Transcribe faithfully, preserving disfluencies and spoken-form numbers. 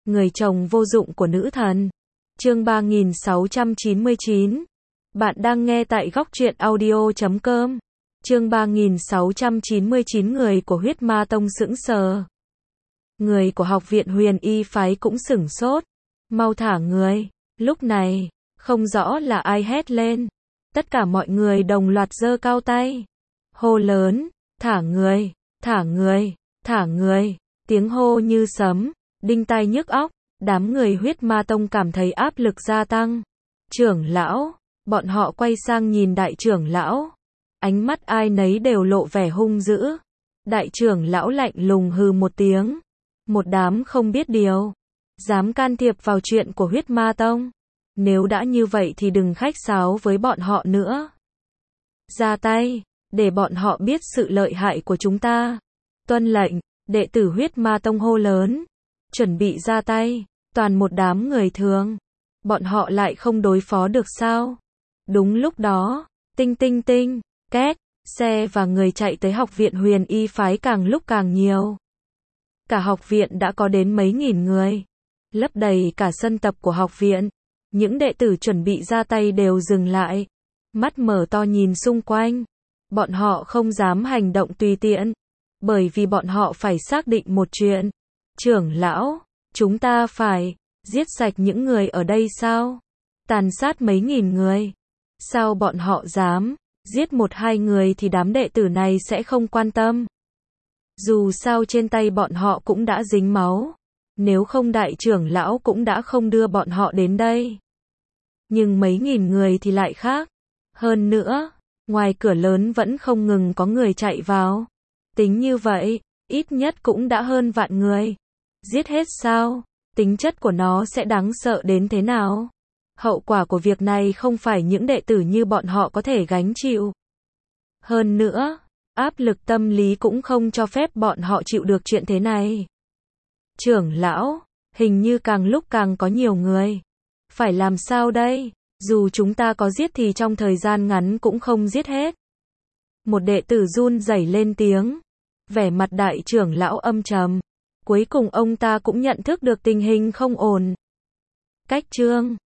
Người chồng vô dụng của nữ thần. Chương ba nghìn sáu trăm chín mươi chín. Bạn đang nghe tại góc truyện audio chấm com. Chương ba nghìn sáu trăm chín mươi chín. Người của huyết ma tông sững sờ. Người của học viện Huyền Y phái cũng sửng sốt. Mau thả người. Lúc này, không rõ là ai hét lên. Tất cả mọi người đồng loạt giơ cao tay. Hô lớn, thả người, thả người, thả người. Tiếng hô như sấm, đinh tai nhức óc. Đám người huyết ma tông cảm thấy áp lực gia tăng. Trưởng lão, bọn họ quay sang nhìn đại trưởng lão. Ánh mắt ai nấy đều lộ vẻ hung dữ. Đại trưởng lão lạnh lùng hừ một tiếng. Một đám không biết điều. Dám can thiệp vào chuyện của huyết ma tông. Nếu đã như vậy thì đừng khách sáo với bọn họ nữa. Ra tay, để bọn họ biết sự lợi hại của chúng ta. Tuân lệnh, đệ tử huyết ma tông hô lớn. Chuẩn bị ra tay, toàn một đám người thường. Bọn họ lại không đối phó được sao? Đúng lúc đó, tinh tinh tinh, két, xe và người chạy tới học viện Huyền Y phái càng lúc càng nhiều. Cả học viện đã có đến mấy nghìn người. Lấp đầy cả sân tập của học viện. Những đệ tử chuẩn bị ra tay đều dừng lại. Mắt mở to nhìn xung quanh. Bọn họ không dám hành động tùy tiện. Bởi vì bọn họ phải xác định một chuyện. Trưởng lão, chúng ta phải giết sạch những người ở đây sao? Tàn sát mấy nghìn người. Sao bọn họ dám giết một hai người thì đám đệ tử này sẽ không quan tâm. Dù sao trên tay bọn họ cũng đã dính máu. Nếu không đại trưởng lão cũng đã không đưa bọn họ đến đây. Nhưng mấy nghìn người thì lại khác. Hơn nữa, ngoài cửa lớn vẫn không ngừng có người chạy vào. Tính như vậy, ít nhất cũng đã hơn vạn người. Giết hết sao? Tính chất của nó sẽ đáng sợ đến thế nào? Hậu quả của việc này không phải những đệ tử như bọn họ có thể gánh chịu. Hơn nữa, áp lực tâm lý cũng không cho phép bọn họ chịu được chuyện thế này. Trưởng lão, hình như càng lúc càng có nhiều người. Phải làm sao đây? Dù chúng ta có giết thì trong thời gian ngắn cũng không giết hết. Một đệ tử run rẩy lên tiếng. Vẻ mặt đại trưởng lão âm trầm. Cuối cùng ông ta cũng nhận thức được tình hình không ổn. Cách chương